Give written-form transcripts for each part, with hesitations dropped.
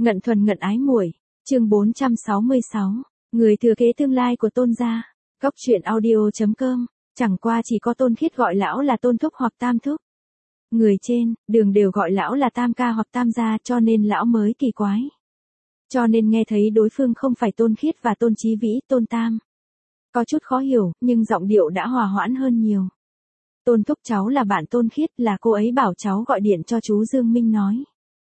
Ngận thuần ngận ái muội, chương 466, người thừa kế tương lai của Tôn gia. Góc truyện audio.com, chẳng qua chỉ có Tôn Khiết gọi lão là Tôn thúc hoặc Tam thúc. Người trên, đường đều gọi lão là Tam ca hoặc Tam gia, cho nên lão mới kỳ quái. Cho nên nghe thấy đối phương không phải Tôn Khiết và Tôn Chí Vĩ, Tôn Tam. Có chút khó hiểu, nhưng giọng điệu đã hòa hoãn hơn nhiều. Tôn thúc cháu là bạn Tôn Khiết, là cô ấy bảo cháu gọi điện cho chú Dương Minh nói.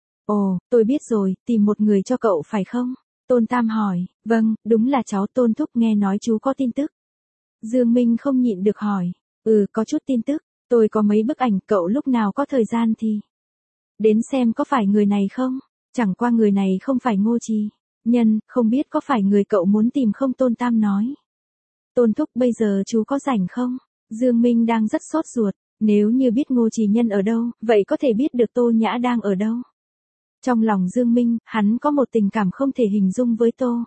Ồ, tôi biết rồi, tìm một người cho cậu phải không? Tôn Tam hỏi, vâng, đúng là cháu. Tôn thúc nghe nói chú có tin tức. Dương Minh không nhịn được hỏi, có chút tin tức, tôi có mấy bức ảnh, cậu lúc nào có thời gian thì đến xem có phải người này không? Chẳng qua người này không phải Ngô Trì Nhân, không biết có phải người cậu muốn tìm không? Tôn Tam nói. Tôn thúc bây giờ chú có rảnh không? Dương Minh đang rất sốt ruột, nếu như biết Ngô Trì Nhân ở đâu, vậy có thể biết được Tô Nhã đang ở đâu. Trong lòng Dương Minh, hắn có một tình cảm không thể hình dung với Tô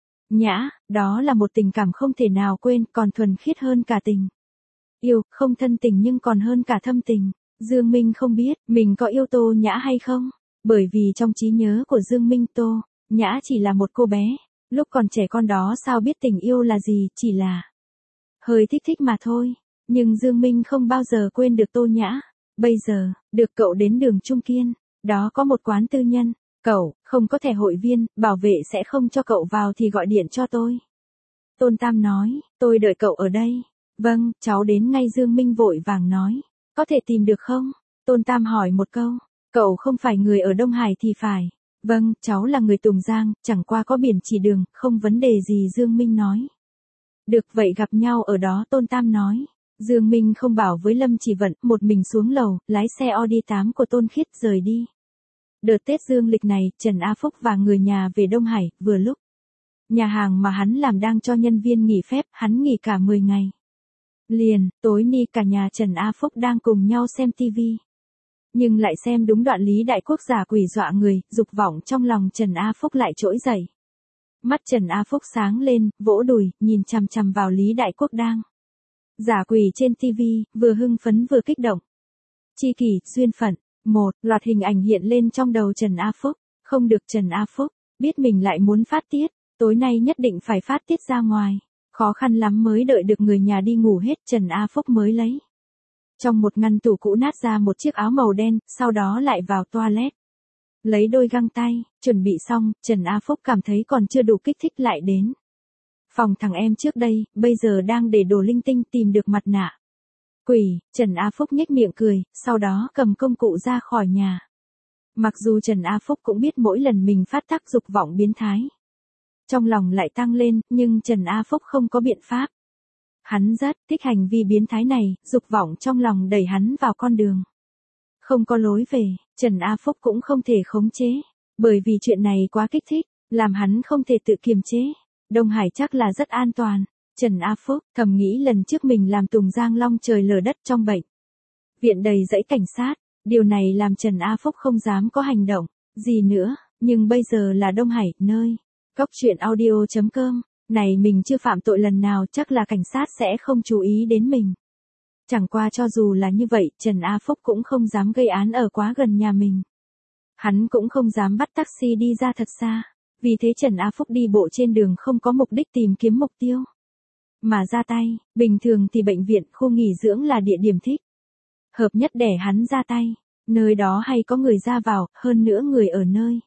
Nhã, đó là một tình cảm không thể nào quên, còn thuần khiết hơn cả tình yêu, không thân tình nhưng còn hơn cả thâm tình. Dương Minh không biết mình có yêu Tô Nhã hay không, bởi vì trong trí nhớ của Dương Minh, Tô Nhã chỉ là một cô bé, lúc còn trẻ con đó sao biết tình yêu là gì, chỉ là hơi thích thích mà thôi. Nhưng Dương Minh không bao giờ quên được Tô Nhã. Bây giờ, được cậu đến đường Trung Kiên, đó có một quán tư nhân, cậu không có thẻ hội viên, bảo vệ sẽ không cho cậu vào thì gọi điện cho tôi. Tôn Tam nói, tôi đợi cậu ở đây. Vâng, cháu đến ngay. Dương Minh vội vàng nói, có thể tìm được không? Tôn Tam hỏi một câu, cậu không phải người ở Đông Hải thì phải. Vâng, cháu là người Tùng Giang, chẳng qua có biển chỉ đường, không vấn đề gì. Dương Minh nói. Được vậy gặp nhau ở đó. Tôn Tam nói. Dương Minh không bảo với Lâm Chỉ Vận, một mình xuống lầu, lái xe Audi 8 của Tôn Khiết rời đi. Đợt Tết dương lịch này, Trần A Phúc và người nhà về Đông Hải, vừa lúc nhà hàng mà hắn làm đang cho nhân viên nghỉ phép, hắn nghỉ cả 10 ngày. Liền, tối ni cả nhà Trần A Phúc đang cùng nhau xem TV. Nhưng lại xem đúng đoạn Lý Đại Quốc giả quỷ dọa người, dục vọng trong lòng Trần A Phúc lại trỗi dậy. Mắt Trần A Phúc sáng lên, vỗ đùi, nhìn chằm chằm vào Lý Đại Quốc đang giả quỷ trên TV, vừa hưng phấn vừa kích động. Chi kỷ, duyên phận. Một loạt hình ảnh hiện lên trong đầu Trần A Phúc. Không được, Trần A Phúc biết mình lại muốn phát tiết, tối nay nhất định phải phát tiết ra ngoài. Khó khăn lắm mới đợi được người nhà đi ngủ hết, Trần A Phúc mới lấy trong một ngăn tủ cũ nát ra một chiếc áo màu đen, sau đó lại vào toilet lấy đôi găng tay. Chuẩn bị xong, Trần A Phúc cảm thấy còn chưa đủ kích thích lại đến phòng thằng em trước đây, bây giờ đang để đồ linh tinh, tìm được mặt nạ quỷ. Trần A Phúc nhếch miệng cười, sau đó cầm công cụ ra khỏi nhà. Mặc dù Trần A Phúc cũng biết mỗi lần mình phát tác dục vọng biến thái, trong lòng lại tăng lên, nhưng Trần A Phúc không có biện pháp. Hắn rất thích hành vi biến thái này, dục vọng trong lòng đẩy hắn vào con đường không có lối về. Trần A Phúc cũng không thể khống chế, bởi vì chuyện này quá kích thích, làm hắn không thể tự kiềm chế. Đông Hải chắc là rất an toàn. Trần A Phúc thầm nghĩ lần trước mình làm Tùng Giang long trời lở đất trong bệnh viện đầy dãy cảnh sát, điều này làm Trần A Phúc không dám có hành động gì nữa, nhưng bây giờ là Đông Hải, nơi góc truyện audio.com này mình chưa phạm tội lần nào, chắc là cảnh sát sẽ không chú ý đến mình. Chẳng qua cho dù là như vậy, Trần A Phúc cũng không dám gây án ở quá gần nhà mình. Hắn cũng không dám bắt taxi đi ra thật xa, vì thế Trần A Phúc đi bộ trên đường không có mục đích tìm kiếm mục tiêu mà ra tay. Bình thường thì bệnh viện, khu nghỉ dưỡng là địa điểm thích hợp nhất để hắn ra tay. Nơi đó hay có người ra vào, hơn nữa người ở nơi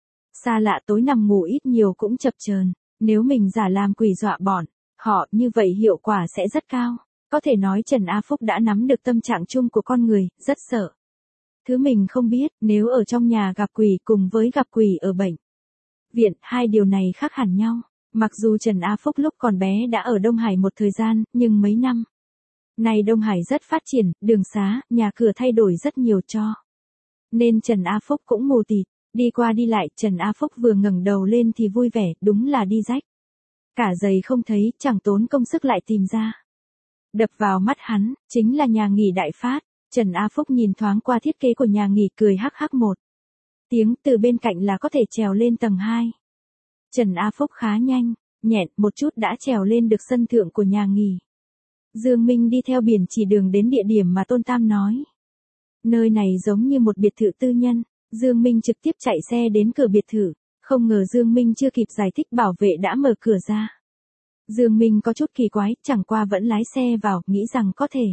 xa lạ tối nằm ngủ ít nhiều cũng chập chờn. Nếu mình giả làm quỷ dọa bọn họ, như vậy hiệu quả sẽ rất cao. Có thể nói Trần A Phúc đã nắm được tâm trạng chung của con người, rất sợ. Thứ mình không biết, nếu ở trong nhà gặp quỷ cùng với gặp quỷ ở bệnh viện, hai điều này khác hẳn nhau. Mặc dù Trần A Phúc lúc còn bé đã ở Đông Hải một thời gian, nhưng mấy năm nay Đông Hải rất phát triển, đường xá, nhà cửa thay đổi rất nhiều cho nên Trần A Phúc cũng mù tịt. Đi qua đi lại, Trần A Phúc vừa ngẩng đầu lên thì vui vẻ, đúng là đi rách cả giày không thấy, chẳng tốn công sức lại tìm ra. Đập vào mắt hắn, chính là nhà nghỉ Đại Phát. Trần A Phúc nhìn thoáng qua thiết kế của nhà nghỉ, cười hắc hắc một tiếng, từ bên cạnh là có thể trèo lên tầng 2. Trần A Phúc khá nhanh, nhẹn, một chút đã trèo lên được sân thượng của nhà nghỉ. Dương Minh đi theo biển chỉ đường đến địa điểm mà Tôn Tam nói. Nơi này giống như một biệt thự tư nhân. Dương Minh trực tiếp chạy xe đến cửa biệt thự. Không ngờ Dương Minh chưa kịp giải thích bảo vệ đã mở cửa ra. Dương Minh có chút kỳ quái, chẳng qua vẫn lái xe vào, nghĩ rằng có thể.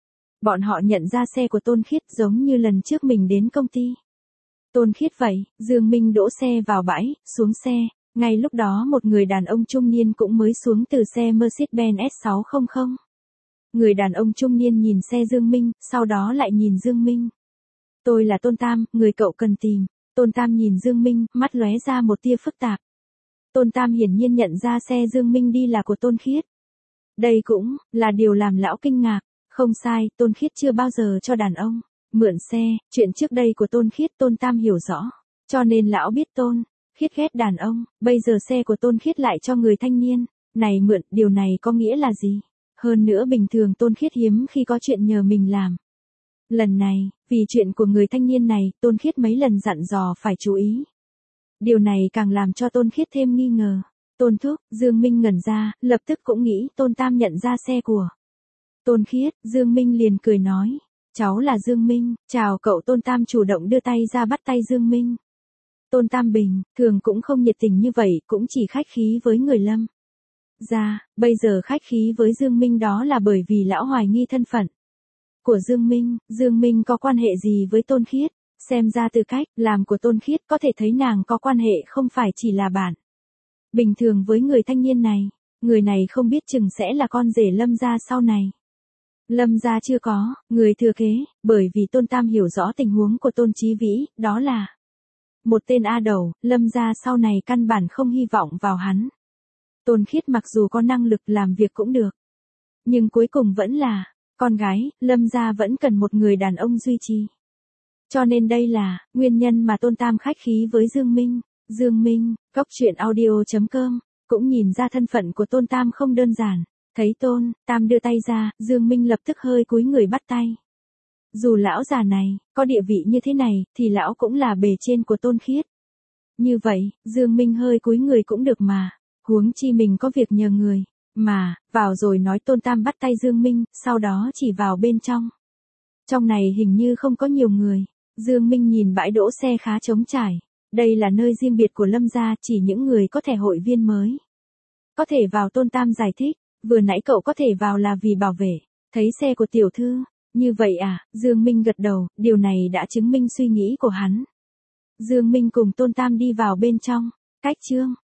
Bọn họ nhận ra xe của Tôn Khiết giống như lần trước mình đến công ty. Tôn Khiết vậy, Dương Minh đỗ xe vào bãi, xuống xe. Ngay lúc đó một người đàn ông trung niên cũng mới xuống từ xe Mercedes-Benz S600. Người đàn ông trung niên nhìn xe Dương Minh, sau đó lại nhìn Dương Minh. Tôi là Tôn Tam, người cậu cần tìm. Tôn Tam nhìn Dương Minh, mắt lóe ra một tia phức tạp. Tôn Tam hiển nhiên nhận ra xe Dương Minh đi là của Tôn Khiết. Đây cũng là điều làm lão kinh ngạc. Không sai, Tôn Khiết chưa bao giờ cho đàn ông mượn xe, chuyện trước đây của Tôn Khiết Tôn Tam hiểu rõ. Cho nên lão biết Tôn Khiết ghét đàn ông, bây giờ xe của Tôn Khiết lại cho người thanh niên này mượn, điều này có nghĩa là gì? Hơn nữa bình thường Tôn Khiết hiếm khi có chuyện nhờ mình làm. Lần này, vì chuyện của người thanh niên này, Tôn Khiết mấy lần dặn dò phải chú ý. Điều này càng làm cho Tôn Khiết thêm nghi ngờ. Tôn thúc, Dương Minh ngẩn ra, lập tức cũng nghĩ Tôn Tam nhận ra xe của Tôn Khiết. Dương Minh liền cười nói, cháu là Dương Minh, chào cậu. Tôn Tam chủ động đưa tay ra bắt tay Dương Minh. Tôn Tam bình thường cũng không nhiệt tình như vậy, cũng chỉ khách khí với người Lâm gia, bây giờ khách khí với Dương Minh đó là bởi vì lão hoài nghi thân phận của Dương Minh. Dương Minh có quan hệ gì với Tôn Khiết? Xem ra từ cách làm của Tôn Khiết có thể thấy nàng có quan hệ không phải chỉ là bạn bình thường với người thanh niên này. Người này không biết chừng sẽ là con rể Lâm gia sau này. Lâm gia chưa có người thừa kế, bởi vì Tôn Tam hiểu rõ tình huống của Tôn Chí Vĩ, đó là một tên A đầu. Lâm gia sau này căn bản không hy vọng vào hắn. Tôn Khiết mặc dù có năng lực làm việc cũng được, nhưng cuối cùng vẫn là con gái, Lâm gia vẫn cần một người đàn ông duy trì. Cho nên đây là nguyên nhân mà Tôn Tam khách khí với Dương Minh. Dương Minh, coctruyện.audio.com, cũng nhìn ra thân phận của Tôn Tam không đơn giản. Thấy Tôn Tam đưa tay ra, Dương Minh lập tức hơi cúi người bắt tay. Dù lão già này có địa vị như thế này, thì lão cũng là bề trên của Tôn Khiết. Như vậy, Dương Minh hơi cúi người cũng được mà. Huống chi mình có việc nhờ người mà, vào rồi nói. Tôn Tam bắt tay Dương Minh, sau đó chỉ vào bên trong. Trong này hình như không có nhiều người. Dương Minh nhìn bãi đỗ xe khá trống trải. Đây là nơi riêng biệt của Lâm gia, chỉ những người có thẻ hội viên mới có thể vào. Tôn Tam giải thích, vừa nãy cậu có thể vào là vì bảo vệ thấy xe của tiểu thư. Như vậy à? Dương Minh gật đầu, điều này đã chứng minh suy nghĩ của hắn. Dương Minh cùng Tôn Tam đi vào bên trong. Cách chương